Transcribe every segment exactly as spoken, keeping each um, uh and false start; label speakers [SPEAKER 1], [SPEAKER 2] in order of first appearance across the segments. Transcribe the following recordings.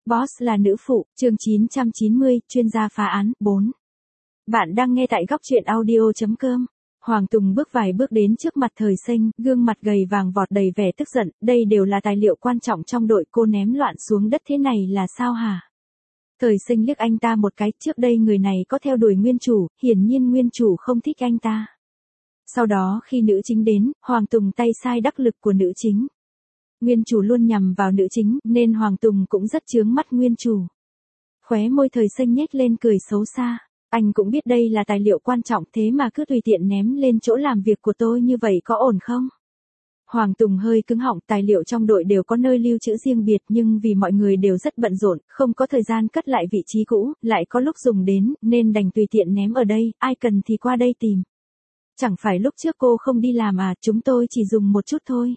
[SPEAKER 1] Boss là nữ phụ, chương chín trăm chín mươi, chuyên gia phá án, bốn. Bạn đang nghe tại góc truyện audio chấm com. Hoàng Tùng bước vài bước đến trước mặt Thời Sinh, gương mặt gầy vàng vọt đầy vẻ tức giận, đây đều là tài liệu quan trọng trong đội, cô ném loạn xuống đất thế này là sao hả? Thời Sinh liếc anh ta một cái, trước đây người này có theo đuổi nguyên chủ, hiển nhiên nguyên chủ không thích anh ta. Sau đó khi nữ chính đến, Hoàng Tùng tay sai đắc lực của nữ chính. Nguyên chủ luôn nhằm vào nữ chính, nên Hoàng Tùng cũng rất chướng mắt nguyên chủ. Khóe môi Thời Sinh nhếch lên cười xấu xa. Anh cũng biết đây là tài liệu quan trọng thế mà cứ tùy tiện ném lên chỗ làm việc của tôi như vậy có ổn không? Hoàng Tùng hơi cứng họng, tài liệu trong đội đều có nơi lưu trữ riêng biệt nhưng vì mọi người đều rất bận rộn, không có thời gian cất lại vị trí cũ, lại có lúc dùng đến, nên đành tùy tiện ném ở đây, ai cần thì qua đây tìm. Chẳng phải lúc trước cô không đi làm à, chúng tôi chỉ dùng một chút thôi.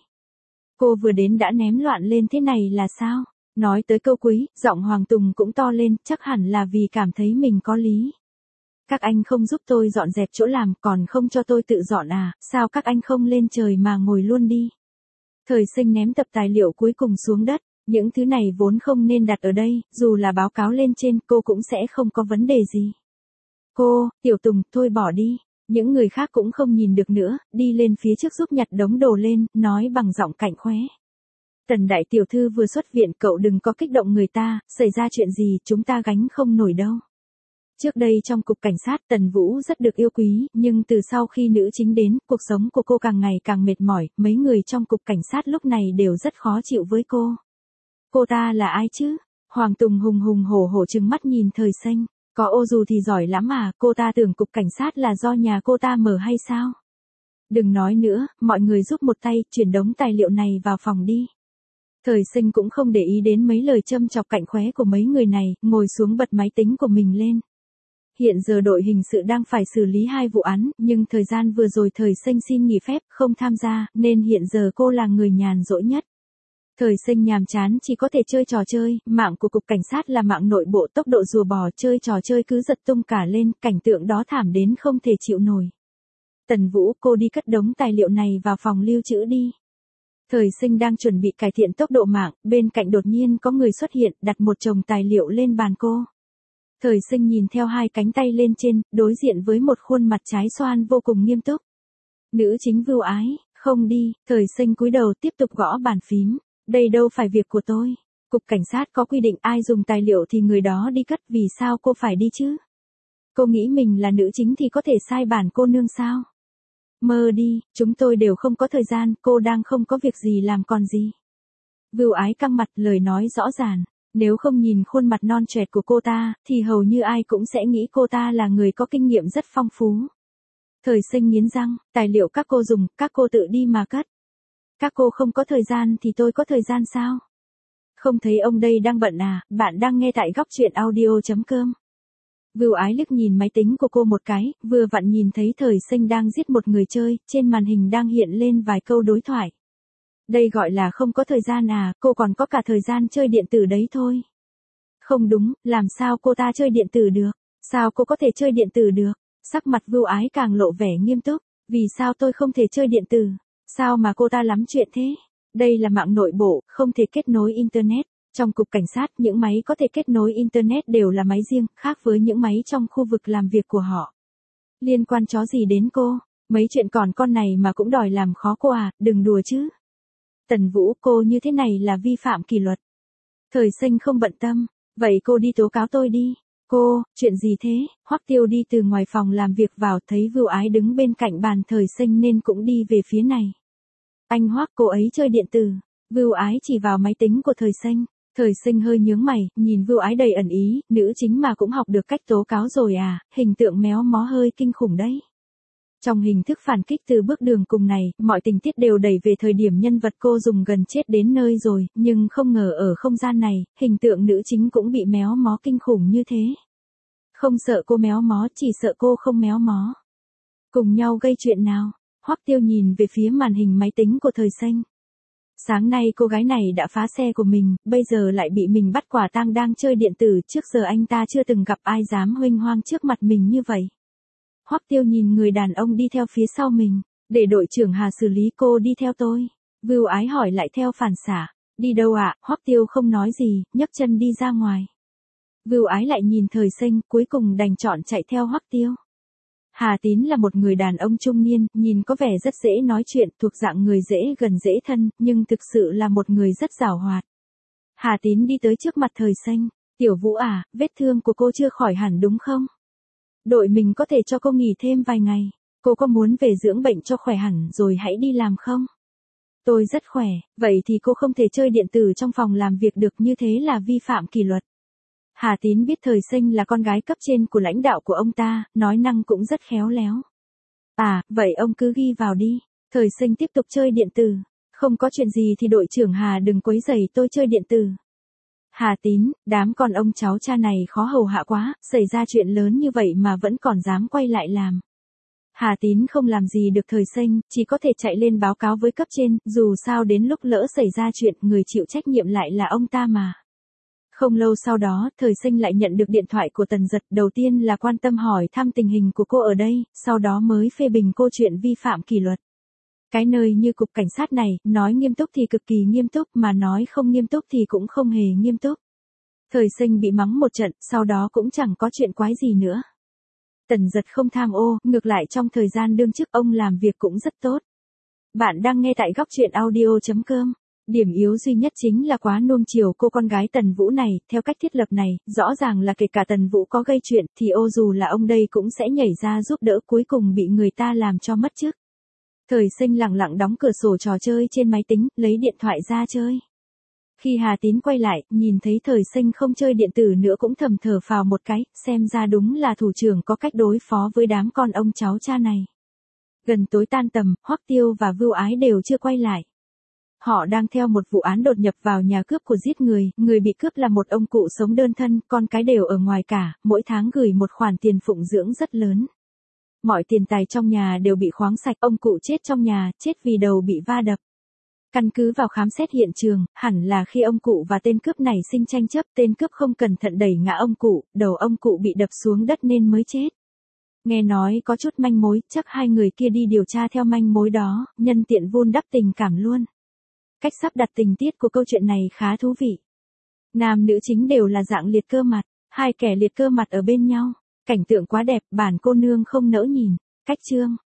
[SPEAKER 1] Cô vừa đến đã ném loạn lên thế này là sao? Nói tới câu cuối, giọng Hoàng Tùng cũng to lên, chắc hẳn là vì cảm thấy mình có lý. Các anh không giúp tôi dọn dẹp chỗ làm, còn không cho tôi tự dọn à, sao các anh không lên trời mà ngồi luôn đi. Thời Sinh ném tập tài liệu cuối cùng xuống đất, những thứ này vốn không nên đặt ở đây, dù là báo cáo lên trên cô cũng sẽ không có vấn đề gì. Cô, Tiểu Tùng, thôi bỏ đi. Những người khác cũng không nhìn được nữa, đi lên phía trước giúp nhặt đống đồ lên, nói bằng giọng cạnh khóe. Tần đại tiểu thư vừa xuất viện, cậu đừng có kích động người ta, xảy ra chuyện gì chúng ta gánh không nổi đâu. Trước đây trong cục cảnh sát Tần Vũ rất được yêu quý, nhưng từ sau khi nữ chính đến, cuộc sống của cô càng ngày càng mệt mỏi, mấy người trong cục cảnh sát lúc này đều rất khó chịu với cô. Cô ta là ai chứ? Hoàng Tùng hùng hùng hổ hổ trừng mắt nhìn Thời Sinh. Có ô dù thì giỏi lắm à, cô ta tưởng cục cảnh sát là do nhà cô ta mở hay sao? Đừng nói nữa, mọi người giúp một tay, chuyển đống tài liệu này vào phòng đi. Thời Sinh cũng không để ý đến mấy lời châm chọc cạnh khóe của mấy người này, ngồi xuống bật máy tính của mình lên. Hiện giờ đội hình sự đang phải xử lý hai vụ án, nhưng thời gian vừa rồi Thời Sinh xin nghỉ phép, không tham gia, nên hiện giờ cô là người nhàn rỗi nhất. Thời Sinh nhàm chán chỉ có thể chơi trò chơi, mạng của cục cảnh sát là mạng nội bộ, tốc độ rùa bò, chơi trò chơi cứ giật tung cả lên, cảnh tượng đó thảm đến không thể chịu nổi. Tần Vũ, cô đi cất đống tài liệu này vào phòng lưu trữ đi. Thời Sinh đang chuẩn bị cải thiện tốc độ mạng, bên cạnh đột nhiên có người xuất hiện, đặt một chồng tài liệu lên bàn cô. Thời Sinh nhìn theo hai cánh tay lên trên, đối diện với một khuôn mặt trái xoan vô cùng nghiêm túc. Nữ chính Vưu Ái, không đi, Thời Sinh cúi đầu tiếp tục gõ bàn phím. Đây đâu phải việc của tôi. Cục cảnh sát có quy định ai dùng tài liệu thì người đó đi cất, vì sao cô phải đi chứ? Cô nghĩ mình là nữ chính thì có thể sai bản cô nương sao? Mơ đi, chúng tôi đều không có thời gian, cô đang không có việc gì làm còn gì. Vưu Ái căng mặt, lời nói rõ ràng. Nếu không nhìn khuôn mặt non trẻ của cô ta, thì hầu như ai cũng sẽ nghĩ cô ta là người có kinh nghiệm rất phong phú. Thời Sinh nghiến răng, tài liệu các cô dùng, các cô tự đi mà cất. Các cô không có thời gian thì tôi có thời gian sao? Không thấy ông đây đang bận à, bạn đang nghe tại góc truyện audio chấm com. Vưu Ái liếc nhìn máy tính của cô một cái, vừa vặn nhìn thấy Thời Sinh đang giết một người chơi, trên màn hình đang hiện lên vài câu đối thoại. Đây gọi là không có thời gian à, cô còn có cả thời gian chơi điện tử đấy thôi. Không đúng, làm sao cô ta chơi điện tử được? Sao cô có thể chơi điện tử được? Sắc mặt Vưu Ái càng lộ vẻ nghiêm túc, vì sao tôi không thể chơi điện tử? Sao mà cô ta lắm chuyện thế? Đây là mạng nội bộ, không thể kết nối Internet. Trong cục cảnh sát, những máy có thể kết nối Internet đều là máy riêng, khác với những máy trong khu vực làm việc của họ. Liên quan chó gì đến cô? Mấy chuyện còn con này mà cũng đòi làm khó cô à, đừng đùa chứ. Tần Vũ, cô như thế này là vi phạm kỷ luật. Thời Sinh không bận tâm, vậy cô đi tố cáo tôi đi. Cô, chuyện gì thế? Hoắc Tiêu đi từ ngoài phòng làm việc vào, thấy Vưu Ái đứng bên cạnh bàn Thời Sinh nên cũng đi về phía này. Anh Hoắc, cô ấy chơi điện tử. Vưu Ái chỉ vào máy tính của Thời Sinh. Thời Sinh hơi nhướng mày, nhìn Vưu Ái đầy ẩn ý, nữ chính mà cũng học được cách tố cáo rồi à, hình tượng méo mó hơi kinh khủng đấy. Trong hình thức phản kích từ bước đường cùng này, mọi tình tiết đều đẩy về thời điểm nhân vật cô dùng gần chết đến nơi rồi, nhưng không ngờ ở không gian này, hình tượng nữ chính cũng bị méo mó kinh khủng như thế. Không sợ cô méo mó, chỉ sợ cô không méo mó. Cùng nhau gây chuyện nào? Hoắc Tiêu nhìn về phía màn hình máy tính của Thời Sinh. Sáng nay cô gái này đã phá xe của mình, bây giờ lại bị mình bắt quả tang đang chơi điện tử, trước giờ anh ta chưa từng gặp ai dám huênh hoang trước mặt mình như vậy. Hoắc Tiêu nhìn người đàn ông đi theo phía sau mình, để đội trưởng Hà xử lý, cô đi theo tôi. Vưu Ái hỏi lại theo phản xạ, Đi đâu ạ? Hoắc Tiêu không nói gì, nhấc chân đi ra ngoài. Vưu Ái lại nhìn Thời Sinh, cuối cùng đành chọn chạy theo Hoắc Tiêu. Hà Tín là một người đàn ông trung niên, nhìn có vẻ rất dễ nói chuyện, thuộc dạng người dễ gần dễ thân, nhưng thực sự là một người rất giàu hoạt. Hà Tín đi tới trước mặt Thời Sinh, "Tiểu Vũ à, vết thương của cô chưa khỏi hẳn đúng không? Đội mình có thể cho cô nghỉ thêm vài ngày. Cô có muốn về dưỡng bệnh cho khỏe hẳn rồi hãy đi làm không?" "Tôi rất khỏe." "Vậy thì cô không thể chơi điện tử trong phòng làm việc được, như thế là vi phạm kỷ luật." Hà Tín biết Thời Sinh là con gái cấp trên của lãnh đạo của ông ta, nói năng cũng rất khéo léo. "À, vậy ông cứ ghi vào đi." Thời Sinh tiếp tục chơi điện tử. "Không có chuyện gì thì đội trưởng Hà đừng quấy rầy tôi chơi điện tử." "Hà Tín, đám con ông cháu cha này khó hầu hạ quá, xảy ra chuyện lớn như vậy mà vẫn còn dám quay lại làm." Hà Tín không làm gì được Thời Sinh, chỉ có thể chạy lên báo cáo với cấp trên, dù sao đến lúc lỡ xảy ra chuyện, người chịu trách nhiệm lại là ông ta mà. Không lâu sau đó, Thời Sinh lại nhận được điện thoại của Tần Giật, đầu tiên là quan tâm hỏi thăm tình hình của cô ở đây, sau đó mới phê bình cô chuyện vi phạm kỷ luật. Cái nơi như cục cảnh sát này, nói nghiêm túc thì cực kỳ nghiêm túc, mà nói không nghiêm túc thì cũng không hề nghiêm túc. Thời Sinh bị mắng một trận, sau đó cũng chẳng có chuyện quái gì nữa. Tần Giật không tham ô, ngược lại trong thời gian đương chức ông làm việc cũng rất tốt. Bạn đang nghe tại góc truyện audio chấm com. Điểm yếu duy nhất chính là quá nuông chiều cô con gái Tần Vũ này, theo cách thiết lập này, rõ ràng là kể cả Tần Vũ có gây chuyện, thì ô dù là ông đây cũng sẽ nhảy ra giúp đỡ, cuối cùng bị người ta làm cho mất chức. Thời Sinh lặng lặng đóng cửa sổ trò chơi trên máy tính, lấy điện thoại ra chơi. Khi Hà Tín quay lại, nhìn thấy Thời Sinh không chơi điện tử nữa cũng thầm thở phào một cái, xem ra đúng là thủ trưởng có cách đối phó với đám con ông cháu cha này. Gần tối tan tầm, Hoắc Tiêu và Vưu Ái đều chưa quay lại. Họ đang theo một vụ án đột nhập vào nhà cướp của giết người, người bị cướp là một ông cụ sống đơn thân, con cái đều ở ngoài cả, mỗi tháng gửi một khoản tiền phụng dưỡng rất lớn. Mọi tiền tài trong nhà đều bị khoáng sạch, ông cụ chết trong nhà, chết vì đầu bị va đập. Căn cứ vào khám xét hiện trường, hẳn là khi ông cụ và tên cướp này sinh tranh chấp, tên cướp không cẩn thận đẩy ngã ông cụ, đầu ông cụ bị đập xuống đất nên mới chết. Nghe nói có chút manh mối, chắc hai người kia đi điều tra theo manh mối đó, nhân tiện vun đắp tình cảm luôn. Cách sắp đặt tình tiết của câu chuyện này khá thú vị. Nam nữ chính đều là dạng liệt cơ mặt, hai kẻ liệt cơ mặt ở bên nhau. Cảnh tượng quá đẹp, bản cô nương không nỡ nhìn. Cách chương